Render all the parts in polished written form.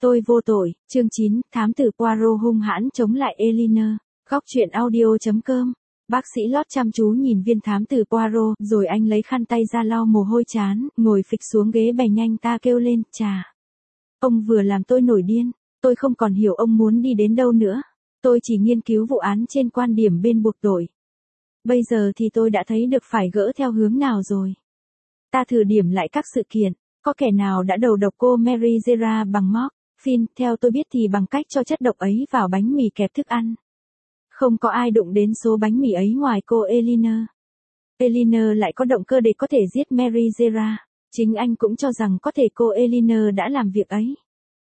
Tôi vô tội, chương 9, thám tử Poirot hung hãn chống lại Eleanor. Góc truyện audio.com. Bác sĩ Lót chăm chú nhìn viên thám tử Poirot, rồi anh lấy khăn tay ra lau mồ hôi chán, ngồi phịch xuống ghế bày nhanh ta kêu lên, chà. Ông vừa làm tôi nổi điên, tôi không còn hiểu ông muốn đi đến đâu nữa. Tôi chỉ nghiên cứu vụ án trên quan điểm bên buộc tội. Bây giờ thì tôi đã thấy được phải gỡ theo hướng nào rồi. Ta thử điểm lại các sự kiện, có kẻ nào đã đầu độc cô Mary Zera bằng morphine, theo tôi biết thì bằng cách cho chất độc ấy vào bánh mì kẹp thức ăn. Không có ai đụng đến số bánh mì ấy ngoài cô Eleanor. Eleanor lại có động cơ để có thể giết Mary Zera. Chính anh cũng cho rằng có thể cô Eleanor đã làm việc ấy.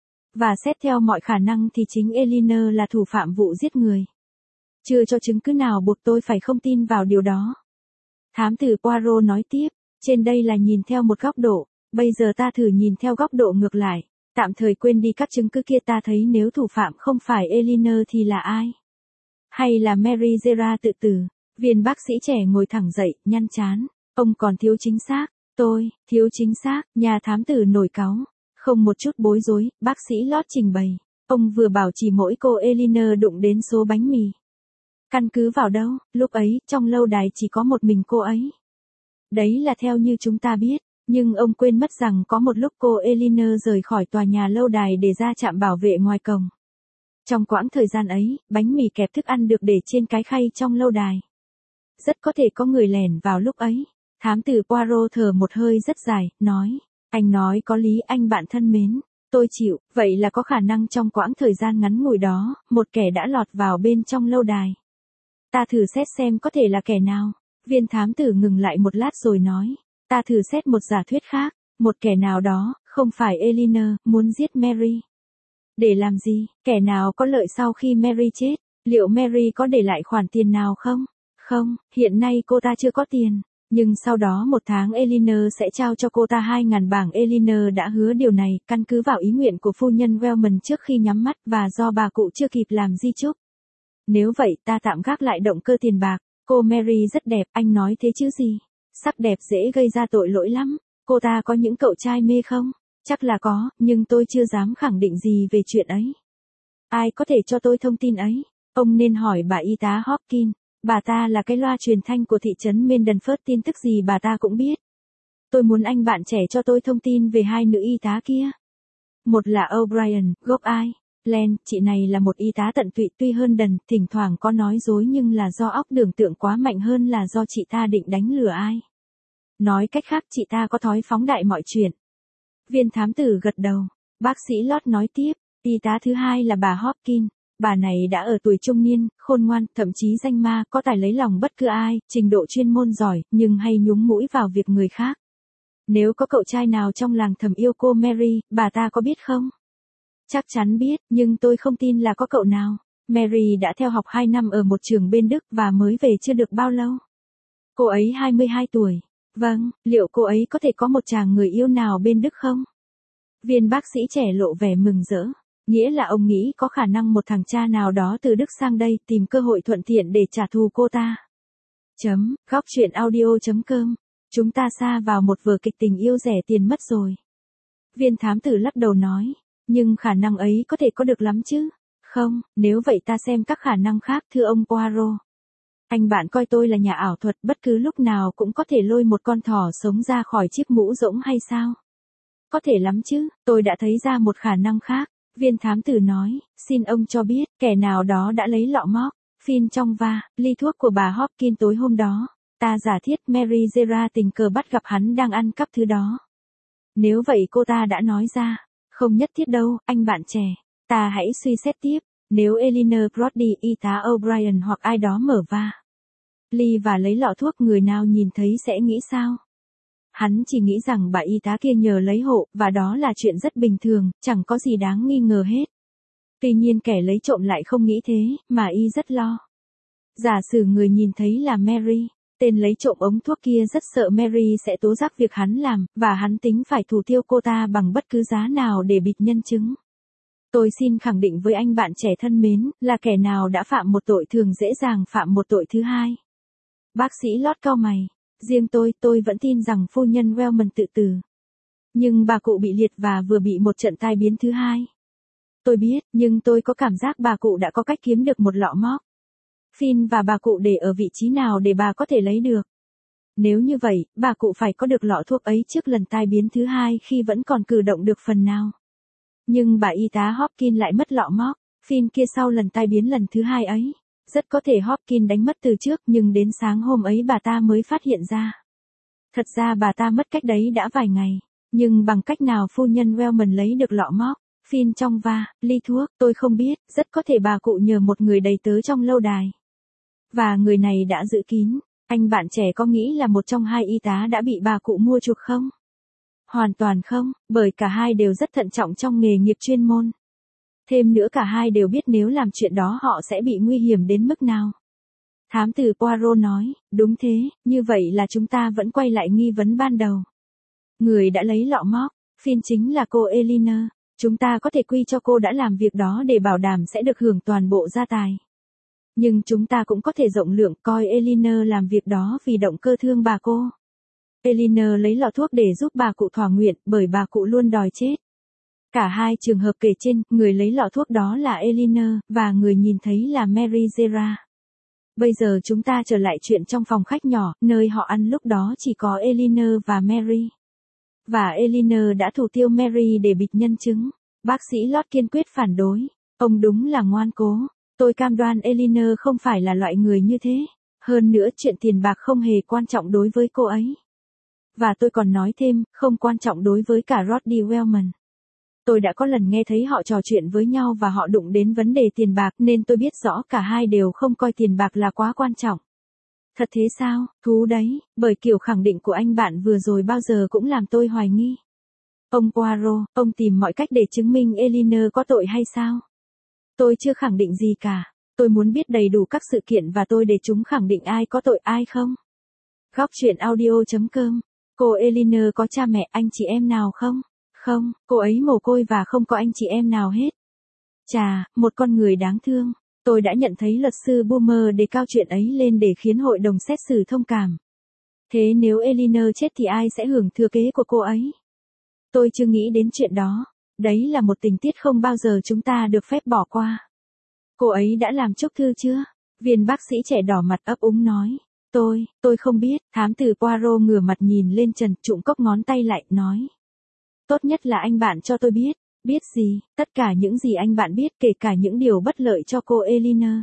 Và xét theo mọi khả năng thì chính Eleanor là thủ phạm vụ giết người. Chưa cho chứng cứ nào buộc tôi phải không tin vào điều đó. Thám tử Poirot nói tiếp, trên đây là nhìn theo một góc độ, bây giờ ta thử nhìn theo góc độ ngược lại. Tạm thời quên đi các chứng cứ kia, ta thấy nếu thủ phạm không phải Eleanor thì là ai? Hay là Mary Zera tự tử? Viên bác sĩ trẻ ngồi thẳng dậy, nhăn trán. Ông còn thiếu chính xác. Tôi, thiếu chính xác, nhà thám tử nổi cáu. Không một chút bối rối, bác sĩ Lót trình bày. Ông vừa bảo chỉ mỗi cô Eleanor đụng đến số bánh mì. Căn cứ vào đâu, lúc ấy, trong lâu đài chỉ có một mình cô ấy. Đấy là theo như chúng ta biết, nhưng ông quên mất rằng có một lúc cô Eleanor rời khỏi tòa nhà lâu đài để ra trạm bảo vệ ngoài cổng. Trong quãng thời gian ấy, bánh mì kẹp thức ăn được để trên cái khay trong lâu đài. Rất có thể có người lẻn vào lúc ấy. Thám tử Poirot thở một hơi rất dài, nói. Anh nói có lý anh bạn thân mến. Tôi chịu, vậy là có khả năng trong quãng thời gian ngắn ngủi đó, một kẻ đã lọt vào bên trong lâu đài. Ta thử xét xem có thể là kẻ nào. Viên thám tử ngừng lại một lát rồi nói. Ta thử xét một giả thuyết khác. Một kẻ nào đó, không phải Eleanor, muốn giết Mary. Để làm gì? Kẻ nào có lợi sau khi Mary chết? Liệu Mary có để lại khoản tiền nào không? Không, hiện nay cô ta chưa có tiền. Nhưng sau đó một tháng Eleanor sẽ trao cho cô ta 2.000 bảng. Eleanor đã hứa điều này, căn cứ vào ý nguyện của phu nhân Wellman trước khi nhắm mắt và do bà cụ chưa kịp làm di chúc. Nếu vậy ta tạm gác lại động cơ tiền bạc. Cô Mary rất đẹp, anh nói thế chứ gì? Sắc đẹp dễ gây ra tội lỗi lắm. Cô ta có những cậu trai mê không? Chắc là có, nhưng tôi chưa dám khẳng định gì về chuyện ấy. Ai có thể cho tôi thông tin ấy? Ông nên hỏi bà y tá Hopkins. Bà ta là cái loa truyền thanh của thị trấn Mendenford, tin tức gì bà ta cũng biết. Tôi muốn anh bạn trẻ cho tôi thông tin về hai nữ y tá kia. Một là O'Brien, gốc Ireland, chị này là một y tá tận tụy, tuy hơn đần, thỉnh thoảng có nói dối nhưng là do óc tưởng tượng quá mạnh hơn là do chị ta định đánh lừa ai. Nói cách khác chị ta có thói phóng đại mọi chuyện. Viên thám tử gật đầu. Bác sĩ Lót nói tiếp, y tá thứ hai là bà Hopkins. Bà này đã ở tuổi trung niên, khôn ngoan, thậm chí danh ma, có tài lấy lòng bất cứ ai, trình độ chuyên môn giỏi, nhưng hay nhúng mũi vào việc người khác. Nếu có cậu trai nào trong làng thầm yêu cô Mary, bà ta có biết không? Chắc chắn biết, nhưng tôi không tin là có cậu nào. Mary đã theo học 2 năm ở một trường bên Đức và mới về chưa được bao lâu. Cô ấy 22 tuổi. Vâng, liệu cô ấy có thể có một chàng người yêu nào bên Đức không? Viên bác sĩ trẻ lộ vẻ mừng rỡ. Nghĩa là ông nghĩ có khả năng một thằng cha nào đó từ Đức sang đây tìm cơ hội thuận tiện để trả thù cô ta. Góc truyện audio.com. Chúng ta sa vào một vở kịch tình yêu rẻ tiền mất rồi. Viên thám tử lắc đầu nói. Nhưng khả năng ấy có thể có được lắm chứ? Không, nếu vậy ta xem các khả năng khác, thưa ông Poirot. Anh bạn coi tôi là nhà ảo thuật, bất cứ lúc nào cũng có thể lôi một con thỏ sống ra khỏi chiếc mũ rỗng hay sao? Có thể lắm chứ, tôi đã thấy ra một khả năng khác. Viên thám tử nói, xin ông cho biết, kẻ nào đó đã lấy lọ morphine trong ly thuốc của bà Hopkins tối hôm đó. Ta giả thiết Mary Zera tình cờ bắt gặp hắn đang ăn cắp thứ đó. Nếu vậy cô ta đã nói ra. Không nhất thiết đâu, anh bạn trẻ. Ta hãy suy xét tiếp. Nếu Eleanor Brody, y tá O'Brien hoặc ai đó mở ly và lấy lọ thuốc, người nào nhìn thấy sẽ nghĩ sao? Hắn chỉ nghĩ rằng bà y tá kia nhờ lấy hộ, và đó là chuyện rất bình thường, chẳng có gì đáng nghi ngờ hết. Tuy nhiên kẻ lấy trộm lại không nghĩ thế, mà y rất lo. Giả sử người nhìn thấy là Mary, tên lấy trộm ống thuốc kia rất sợ Mary sẽ tố giác việc hắn làm, và hắn tính phải thủ tiêu cô ta bằng bất cứ giá nào để bịt nhân chứng. Tôi xin khẳng định với anh bạn trẻ thân mến, là kẻ nào đã phạm một tội thường dễ dàng phạm một tội thứ hai. Bác sĩ Lót cau mày. Riêng tôi vẫn tin rằng phu nhân Wellman tự tử. Nhưng bà cụ bị liệt và vừa bị một trận tai biến thứ hai. Tôi biết, nhưng tôi có cảm giác bà cụ đã có cách kiếm được một lọ móc. Finn và bà cụ để ở vị trí nào để bà có thể lấy được? Nếu như vậy, bà cụ phải có được lọ thuốc ấy trước lần tai biến thứ hai khi vẫn còn cử động được phần nào. Nhưng bà y tá Hopkins lại mất lọ móc, Finn kia sau lần tai biến lần thứ hai ấy. Rất có thể Hopkins đánh mất từ trước nhưng đến sáng hôm ấy bà ta mới phát hiện ra. Thật ra bà ta mất cách đấy đã vài ngày. Nhưng bằng cách nào phu nhân Wellman lấy được lọ móc, Finn trong ly thuốc, tôi không biết, rất có thể bà cụ nhờ một người đầy tớ trong lâu đài. Và người này đã giữ kín. Anh bạn trẻ có nghĩ là một trong hai y tá đã bị bà cụ mua chuộc không? Hoàn toàn không, bởi cả hai đều rất thận trọng trong nghề nghiệp chuyên môn. Thêm nữa cả hai đều biết nếu làm chuyện đó họ sẽ bị nguy hiểm đến mức nào. Thám tử Poirot nói, đúng thế, như vậy là chúng ta vẫn quay lại nghi vấn ban đầu. Người đã lấy lọ móc, Finn chính là cô Elinor. Chúng ta có thể quy cho cô đã làm việc đó để bảo đảm sẽ được hưởng toàn bộ gia tài. Nhưng chúng ta cũng có thể rộng lượng coi Elinor làm việc đó vì động cơ thương bà cô. Elinor lấy lọ thuốc để giúp bà cụ thỏa nguyện bởi bà cụ luôn đòi chết. Cả hai trường hợp kể trên, người lấy lọ thuốc đó là Elinor, và người nhìn thấy là Mary Zera. Bây giờ chúng ta trở lại chuyện trong phòng khách nhỏ, nơi họ ăn lúc đó chỉ có Elinor và Mary. Và Elinor đã thủ tiêu Mary để bịt nhân chứng. Bác sĩ Lott kiên quyết phản đối. Ông đúng là ngoan cố. Tôi cam đoan Elinor không phải là loại người như thế. Hơn nữa chuyện tiền bạc không hề quan trọng đối với cô ấy. Và tôi còn nói thêm, không quan trọng đối với cả Roddy Wellman. Tôi đã có lần nghe thấy họ trò chuyện với nhau và họ đụng đến vấn đề tiền bạc nên tôi biết rõ cả hai đều không coi tiền bạc là quá quan trọng. Thật thế sao, thú đấy, bởi kiểu khẳng định của anh bạn vừa rồi bao giờ cũng làm tôi hoài nghi. Ông Poirot, ông tìm mọi cách để chứng minh Elinor có tội hay sao? Tôi chưa khẳng định gì cả. Tôi muốn biết đầy đủ các sự kiện và tôi để chúng khẳng định ai có tội ai không. Góc truyện audio.com. Cô Elinor có cha mẹ anh chị em nào không? Không, cô ấy mồ côi và không có anh chị em nào hết. Chà, một con người đáng thương. Tôi đã nhận thấy luật sư Boomer đề cao chuyện ấy lên để khiến hội đồng xét xử thông cảm. Thế nếu Elinor chết thì ai sẽ hưởng thừa kế của cô ấy? Tôi chưa nghĩ đến chuyện đó. Đấy là một tình tiết không bao giờ chúng ta được phép bỏ qua. Cô ấy đã làm chúc thư chưa? Viên bác sĩ trẻ đỏ mặt ấp úng nói. Tôi không biết. Thám tử Poirot ngửa mặt nhìn lên trần, trụng cốc ngón tay lại, nói. Tốt nhất là anh bạn cho tôi biết. Biết gì? Tất cả những gì anh bạn biết, kể cả những điều bất lợi cho cô Elinor.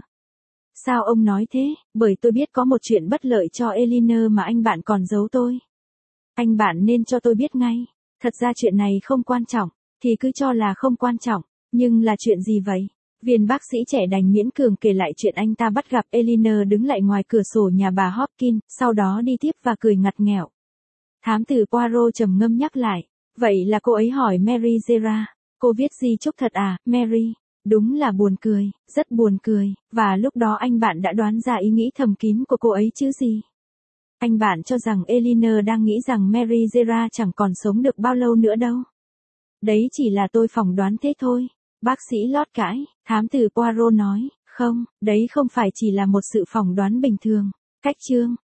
Sao ông nói thế? Bởi tôi biết có một chuyện bất lợi cho Elinor mà anh bạn còn giấu tôi. Anh bạn nên cho tôi biết ngay. Thật ra chuyện này không quan trọng, thì cứ cho là không quan trọng. Nhưng là chuyện gì vậy? Viên bác sĩ trẻ đành miễn cường kể lại chuyện anh ta bắt gặp Elinor đứng lại ngoài cửa sổ nhà bà Hopkins, sau đó đi tiếp và cười ngặt nghẽo. Thám tử Poirot trầm ngâm nhắc lại. Vậy là cô ấy hỏi Mary Zera. Cô viết di chúc thật à, Mary? Đúng là buồn cười, rất buồn cười, và lúc đó anh bạn đã đoán ra ý nghĩ thầm kín của cô ấy chứ gì. Anh bạn cho rằng Elinor đang nghĩ rằng Mary Zera chẳng còn sống được bao lâu nữa đâu. Đấy chỉ là tôi phỏng đoán thế thôi. Bác sĩ Lott cãi, thám tử Poirot nói, không, đấy không phải chỉ là một sự phỏng đoán bình thường. Cách chương